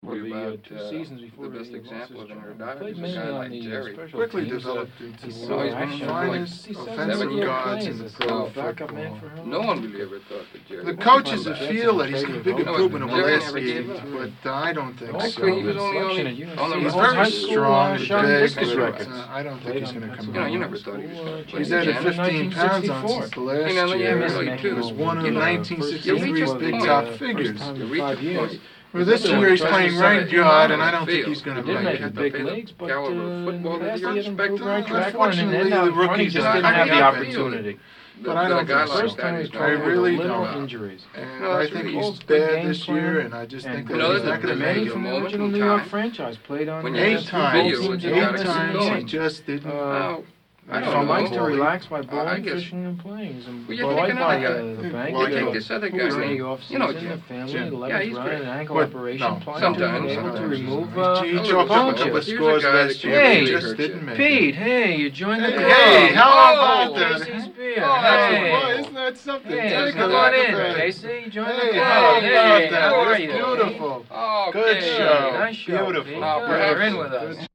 for the about 2 seasons before the best he lost example his of an job. He Erdogin played is a mainly guy on like the Jerry. special Quickly teams. developed into He's one of he's been the for finest He's offensive years. guards in the pro backup man football. for him. No one really ever thought that Jerry The was coaches gonna will come back. feel that he's a big improvement over Jerry last never gave season, up. but I don't think Also, so. He was only selection at UNC. on the He's Holds very high school, strong and shot big, distance but records. I don't think Played he's on going to come Pennsylvania You out. never thought he was School, gonna play. He's added championship in 15 pounds on 1964. since the last You know, year. yeah, Miss really, Mac too. He was one of You know, 1963's first big point, top first figures. time You in reach 5 the years. point. Well, this year he's playing right guard, and I don't think he's going He to did make make it. the big leagues, but Caliber of in football the that past you he had expect improved to- right track one, and Unfortunately, then out the front he rookies just don't didn't have the have opportunity. But I don't That a guy think like First so. time that he's is playing not with really little don't. injuries. And No, I that's think really he's good bad game this year, plan. and I just And think You that know, he's there's not going to a- make Many it. from the moment original in New York time franchise played on when the you Eight have times. video, teams you in Eight gotta the keep times he going. just didn't. Now, I He don't likes to know. relax by I bowling, guess- fishing, and playing. He's Well, you employed take by another the guy. bank. Well, You take this other guy, During named- the off you know, season, Jim. the family, Jim. the Yeah, legs he's running, great. an ankle But operation, no, prior to sometimes- being able to sometimes. remove He Oh, chalked up a punches. couple of Here's a scores guy last that year, Hey, but he just didn't make it. Pete, hey, you joined the Hey, club. hey, how about Oh, that? Casey's beer. Oh, Hey. boy, isn't that something? Hey, Take a come look on at in, that. Casey. Join the Hey, club. how Hey, about that? how are That's you? beautiful. Oh, Good okay. show. Nice show. Beautiful. Pete. Now, Good, you're in perhaps- with us.